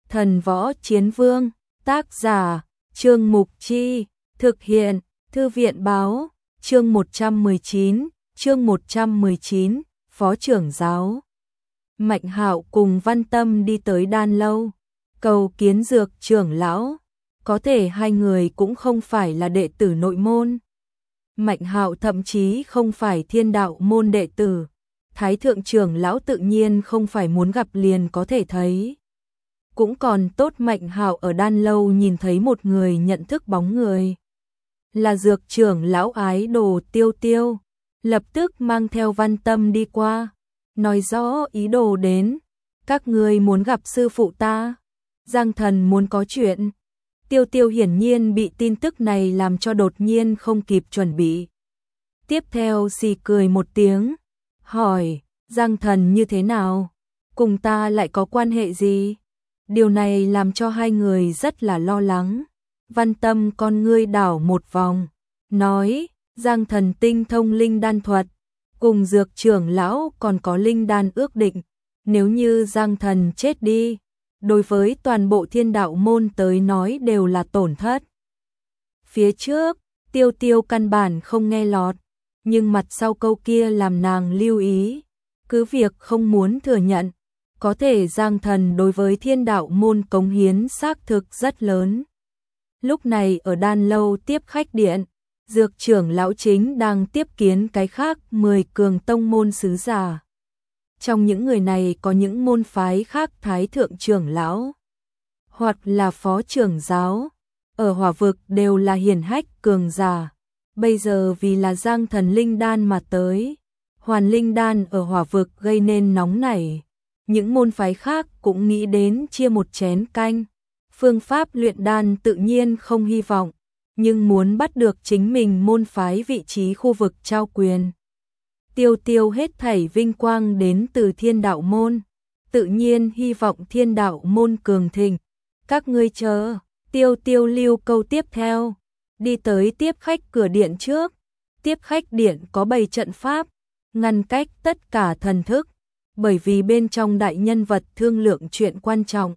Thần Võ Chiến Vương, tác giả, Trương Mục Chi, thực hiện, Thư viện Báo, chương 119, Phó trưởng giáo. Mạnh Hạo cùng Văn Tâm đi tới Đan Lâu, cầu kiến Dược trưởng lão, có thể hai người cũng không phải là đệ tử nội môn. Mạnh Hạo thậm chí không phải Thiên Đạo môn đệ tử, Thái thượng trưởng lão tự nhiên không phải muốn gặp liền có thể thấy. Cũng còn tốt Mạnh Hạo ở Đan Lâu nhìn thấy một người nhận thức bóng người. Là Dược trưởng lão ái đồ Tiêu Tiêu, lập tức mang theo Văn Tâm đi qua, nói rõ ý đồ đến. Các ngươi muốn gặp sư phụ ta, Giang Thần muốn có chuyện. Tiêu Tiêu hiển nhiên bị tin tức này làm cho đột nhiên không kịp chuẩn bị. Tiếp theo xì cười một tiếng, hỏi, Giang Thần như thế nào? Cùng ta lại có quan hệ gì? Điều này làm cho hai người rất là lo lắng. Văn Tâm con ngươi đảo một vòng, nói, Giang Thần tinh thông linh đan thuật, cùng Dược trưởng lão còn có linh đan ước định, nếu như Giang Thần chết đi, đối với toàn bộ Thiên Đạo môn tới nói đều là tổn thất. Phía trước, Tiêu Tiêu căn bản không nghe lọt, nhưng mặt sau câu kia làm nàng lưu ý, cứ việc không muốn thừa nhận, có thể Giang Thần đối với Thiên Đạo môn cống hiến xác thực rất lớn. Lúc này ở Đan Lâu tiếp khách điện, Dược trưởng lão chính đang tiếp kiến cái khác 10 cường tông môn sứ giả. Trong những người này có những môn phái khác Thái thượng trưởng lão, hoặc là phó trưởng giáo, ở Hỏa vực đều là hiển hách cường giả. Bây giờ vì là Giang Thần linh đan mà tới, Hoàn linh đan ở Hỏa vực gây nên nóng nảy. Những môn phái khác cũng nghĩ đến chia một chén canh. Phương pháp luyện đan tự nhiên không hy vọng, nhưng muốn bắt được chính mình môn phái vị trí khu vực trao quyền. Tiêu Tiêu hết thảy vinh quang đến từ Thiên Đạo môn, tự nhiên hy vọng Thiên Đạo môn cường thịnh. Các ngươi chờ. Tiêu Tiêu lưu câu tiếp theo, đi tới tiếp khách cửa điện trước. Tiếp khách điện có bày trận pháp, ngăn cách tất cả thần thức, bởi vì bên trong đại nhân vật thương lượng chuyện quan trọng.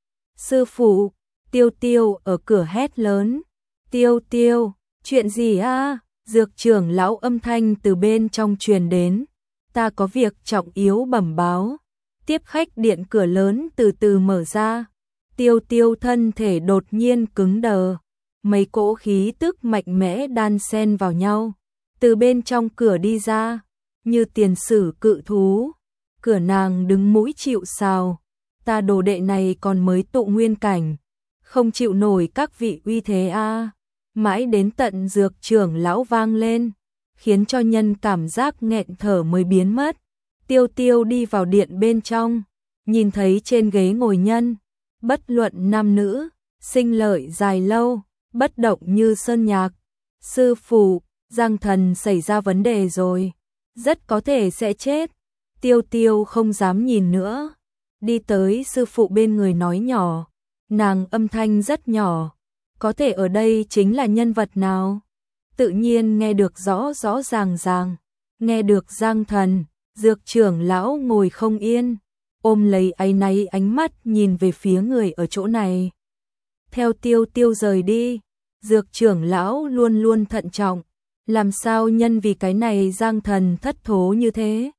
Sư phụ, Tiêu Tiêu ở cửa hét lớn. Tiêu Tiêu, chuyện gì a? Dược trưởng lão âm thanh từ bên trong truyền đến. Ta có việc trọng yếu bẩm báo. Tiếp khách điện cửa lớn từ từ mở ra. Tiêu Tiêu thân thể đột nhiên cứng đờ. Mấy cỗ khí tức mạnh mẽ đan xen vào nhau. Từ bên trong cửa đi ra, như tiền sử cự thú. Cửa nàng đứng mũi chịu sào. Ta đồ đệ này còn mới tụ nguyên cảnh, không chịu nổi các vị uy thế a. Mãi đến tận Dược trưởng lão vang lên, khiến cho nhân cảm giác nghẹn thở mới biến mất. Tiêu Tiêu đi vào điện bên trong, nhìn thấy trên ghế ngồi nhân, bất luận nam nữ, sinh lợi dài lâu, bất động như sơn nhạc. Sư phụ, Giang Thần xảy ra vấn đề rồi, rất có thể sẽ chết. Tiêu Tiêu không dám nhìn nữa, đi tới sư phụ bên người nói nhỏ, nàng âm thanh rất nhỏ, có thể ở đây chính là nhân vật nào? Tự nhiên nghe được rõ rõ ràng, nghe được Giang Thần. Dược trưởng lão ngồi không yên, ôm lấy áy náy ánh mắt nhìn về phía người ở chỗ này. Theo Tiêu Tiêu rời đi, Dược trưởng lão luôn luôn thận trọng, làm sao nhân vì cái này Giang Thần thất thố như thế?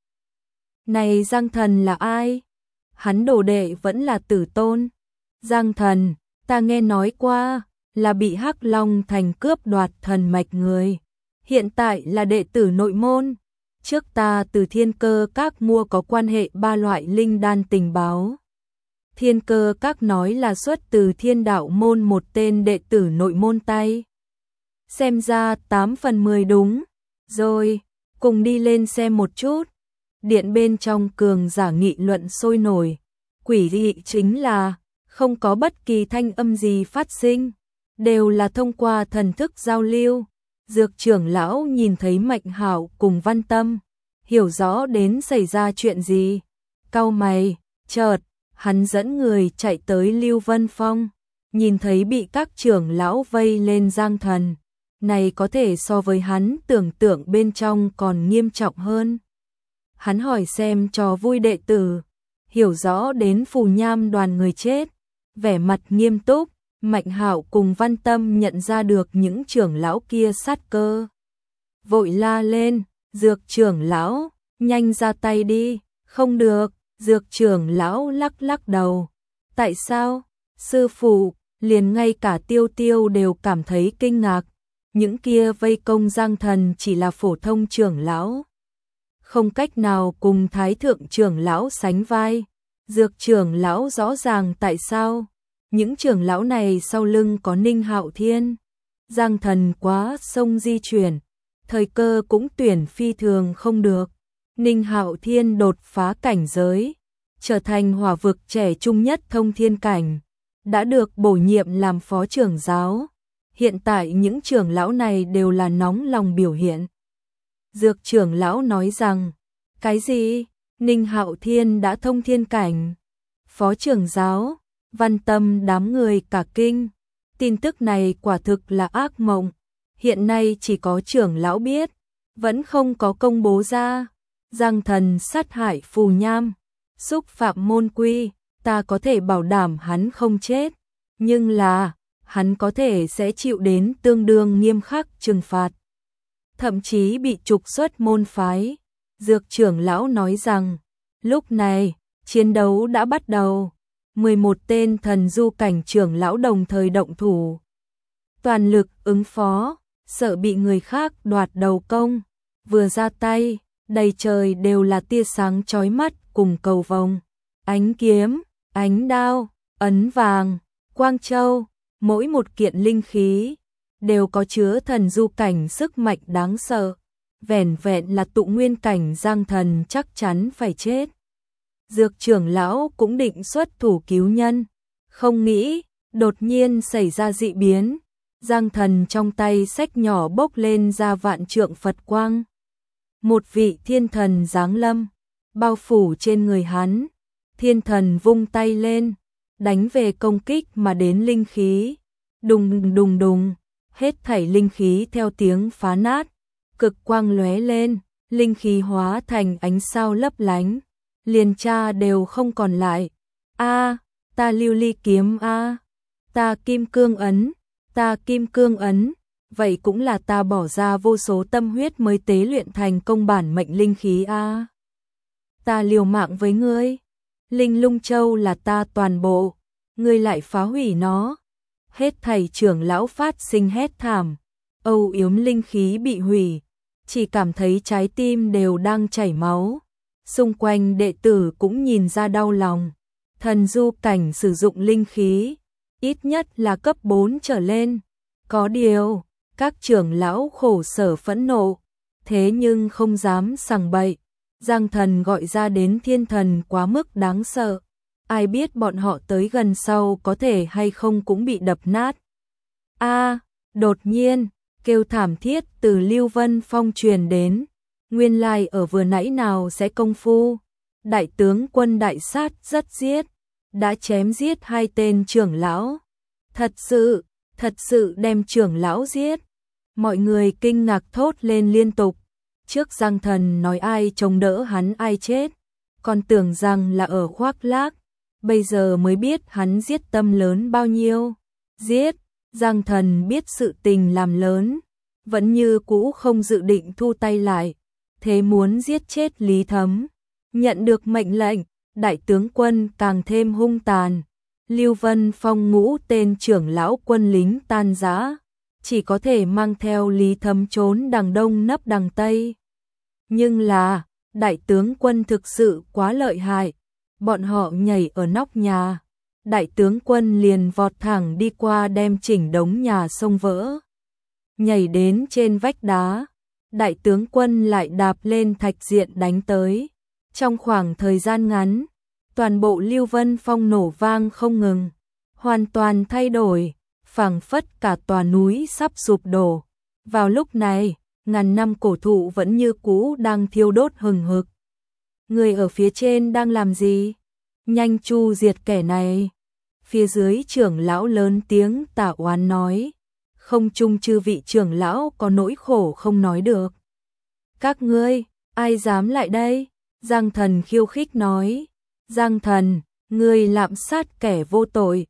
Này Giang Thần là ai? Hắn đồ đệ vẫn là Tử Tôn. Giang Thần, ta nghe nói qua, là bị Hắc Long Thành cướp đoạt thần mạch người. Hiện tại là đệ tử nội môn. Trước ta từ Thiên Cơ Các mua có quan hệ 3 loại linh đan tình báo. Thiên Cơ Các nói là xuất từ Thiên Đạo môn một tên đệ tử nội môn tay. Xem ra 8 phần 10 đúng. Rồi, cùng đi lên xem một chút. Điện bên trong cường giả nghị luận sôi nổi. Quỷ dị chính là không có bất kỳ thanh âm gì phát sinh, đều là thông qua thần thức giao lưu. Dược trưởng lão nhìn thấy Mạnh Hạo cùng Văn Tâm, hiểu rõ đến xảy ra chuyện gì. Cau mày, chợt, hắn dẫn người chạy tới Lưu Vân Phong, nhìn thấy bị các trưởng lão vây lên Giang Thần. Này có thể so với hắn tưởng tượng bên trong còn nghiêm trọng hơn. Hắn hỏi xem trò vui đệ tử, hiểu rõ đến phù nham đoàn người chết, Vẻ mặt nghiêm túc, Mạnh Hạo cùng Văn Tâm nhận ra được những trưởng lão kia sát cơ. Vội la lên, Dược trưởng lão, nhanh ra tay đi. Không được, Dược trưởng lão lắc lắc đầu. Tại sao? Sư phụ, liền ngay cả Tiêu Tiêu đều cảm thấy kinh ngạc. Những kia vây công Giang Thần chỉ là phổ thông trưởng lão, không cách nào cùng Thái thượng trưởng lão sánh vai. Dược trưởng lão rõ ràng tại sao. Những trưởng lão này sau lưng có Ninh Hạo Thiên. Giang Thần quá sông di chuyển, thời cơ cũng tuyển phi thường không được. Ninh Hạo Thiên đột phá cảnh giới, trở thành hỏa vực trẻ trung nhất thông thiên cảnh, đã được bổ nhiệm làm phó trưởng giáo. Hiện tại những trưởng lão này đều là nóng lòng biểu hiện. Dược trưởng lão nói rằng, cái gì? Ninh Hạo Thiên đã thông thiên cảnh? Phó trưởng giáo, Văn Tâm đám người cả kinh. Tin tức này quả thực là ác mộng. Hiện nay chỉ có trưởng lão biết, vẫn không có công bố ra. Giang Thần sát hại Phù Nham, xúc phạm môn quy, ta có thể bảo đảm hắn không chết, nhưng là hắn có thể sẽ chịu đến tương đương nghiêm khắc trừng phạt, thậm chí bị trục xuất môn phái. Dược trưởng lão nói rằng, lúc này, chiến đấu đã bắt đầu. 11 tên thần du cảnh trưởng lão đồng thời động thủ, toàn lực ứng phó, sợ bị người khác đoạt đầu công. Vừa ra tay, đầy trời đều là tia sáng chói mắt cùng cầu vồng, ánh kiếm, ánh đao, ấn vàng, quang châu, mỗi một kiện linh khí đều có chứa thần du cảnh sức mạnh đáng sợ. Vẻn vẹn là tụ nguyên cảnh Giang Thần chắc chắn phải chết. Dược trưởng lão cũng định xuất thủ cứu nhân, không nghĩ đột nhiên xảy ra dị biến. Giang Thần trong tay xách nhỏ bốc lên ra vạn trượng Phật quang. Một vị thiên thần giáng lâm, bao phủ trên người hắn. Thiên thần vung tay lên, đánh về công kích mà đến linh khí. Đùng đùng đùng, hết thảy linh khí theo tiếng phá nát. Cực quang lóe lên, linh khí hóa thành ánh sao lấp lánh, liền tra đều không còn lại. A, ta lưu ly kiếm a, ta kim cương ấn, ta kim cương ấn, vậy cũng là ta bỏ ra vô số tâm huyết mới tế luyện thành công bản mệnh linh khí a. Ta liều mạng với ngươi, Linh Lung Châu là ta toàn bộ, ngươi lại phá hủy nó. Hết thảy trưởng lão phát sinh hét thảm, âu yếm linh khí bị hủy, chỉ cảm thấy trái tim đều đang chảy máu. Xung quanh đệ tử cũng nhìn ra đau lòng. Thần du cảnh sử dụng linh khí, ít nhất là cấp 4 trở lên. Có điều, các trưởng lão khổ sở phẫn nộ, thế nhưng không dám sằng bậy. Giang Thần gọi ra đến thiên thần quá mức đáng sợ. Ai biết bọn họ tới gần sau có thể hay không cũng bị đập nát. A, đột nhiên, kêu thảm thiết từ Lưu Vân Phong truyền đến. Nguyên lai ở vừa nãy nào sẽ công phu. Đại tướng quân đại sát rất giết, đã chém giết 2 tên trưởng lão. Thật sự đem trưởng lão giết. Mọi người kinh ngạc thốt lên liên tục. Trước Giang Thần nói ai chống đỡ hắn ai chết, còn tưởng rằng là ở khoác lác. Bây giờ mới biết hắn giết tâm lớn bao nhiêu. Giết, Giang Thần biết sự tình làm lớn, vẫn như cũ không dự định thu tay lại, thế muốn giết chết Lý Thấm. Nhận được mệnh lệnh, đại tướng quân càng thêm hung tàn. Lưu Vân Phong ngũ tên trưởng lão quân lính tan rã, chỉ có thể mang theo Lý Thấm trốn đằng đông nấp đằng tây. Nhưng là, đại tướng quân thực sự quá lợi hại. Bọn họ nhảy ở nóc nhà, đại tướng quân liền vọt thẳng đi qua đem chỉnh đống nhà xông vỡ. Nhảy đến trên vách đá, đại tướng quân lại đạp lên thạch diện đánh tới. Trong khoảng thời gian ngắn, toàn bộ Lưu Vân Phong nổ vang không ngừng, hoàn toàn thay đổi, phảng phất cả tòa núi sắp sụp đổ. Vào lúc này, ngàn năm cổ thụ vẫn như cũ đang thiêu đốt hừng hực. Người ở phía trên đang làm gì? Nhanh chu diệt kẻ này. Phía dưới trưởng lão lớn tiếng tả oán nói. Không chung chư vị trưởng lão có nỗi khổ không nói được. Các ngươi, ai dám lại đây? Giang Thần khiêu khích nói. Giang Thần, ngươi lạm sát kẻ vô tội,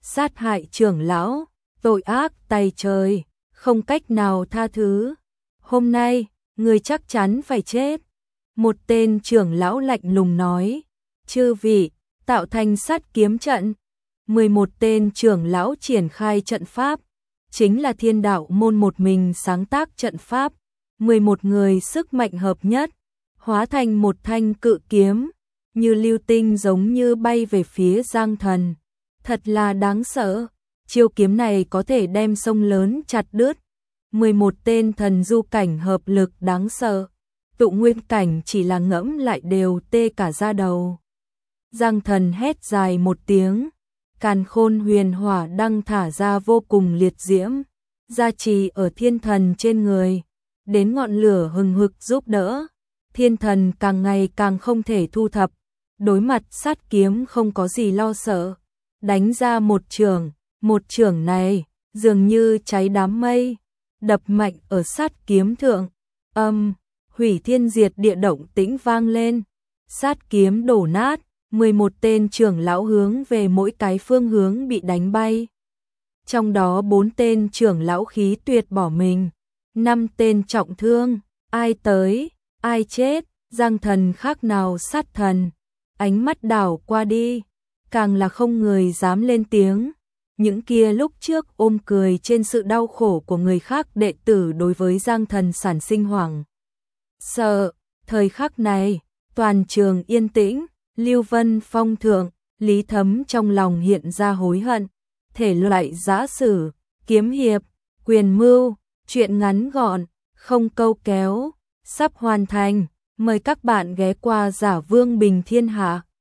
sát hại trưởng lão, tội ác tày trời, không cách nào tha thứ. Hôm nay, người chắc chắn phải chết. Một tên trưởng lão lạnh lùng nói, chư vị, tạo thành sát kiếm trận. 11 tên trưởng lão triển khai trận pháp, chính là Thiên Đạo môn một mình sáng tác trận pháp. 11 người sức mạnh hợp nhất, hóa thành một thanh cự kiếm, như lưu tinh giống như bay về phía Giang Thần. Thật là đáng sợ, chiêu kiếm này có thể đem sông lớn chặt đứt. 11 tên thần du cảnh hợp lực đáng sợ, tụ nguyên cảnh chỉ là ngẫm lại đều tê cả da đầu. Giang Thần hét dài một tiếng, càn khôn huyền hỏa đăng thả ra vô cùng liệt diễm, gia trì ở thiên thần trên người, đến ngọn lửa hừng hực giúp đỡ. Thiên thần càng ngày càng không thể thu thập, đối mặt sát kiếm không có gì lo sợ, đánh ra một chưởng này dường như cháy đám mây, đập mạnh ở sát kiếm thượng, hủy thiên diệt địa động tĩnh vang lên, sát kiếm đổ nát, 11 tên trưởng lão hướng về mỗi cái phương hướng bị đánh bay. Trong đó 4 tên trưởng lão khí tuyệt bỏ mình, 5 tên trọng thương, ai tới, ai chết. Giang Thần khác nào sát thần, ánh mắt đảo qua đi, càng là không người dám lên tiếng. Những kia lúc trước ôm cười trên sự đau khổ của người khác đệ tử đối với Giang Thần sản sinh hoảng sợ. Thời khắc này, toàn trường yên tĩnh, Lưu Vân Phong thượng, Lý Thấm trong lòng hiện ra hối hận. Thể loại giã sử, kiếm hiệp, quyền mưu, truyện ngắn gọn, không câu kéo, sắp hoàn thành. Mời các bạn ghé qua Giả Vương Bình Thiên Hạ.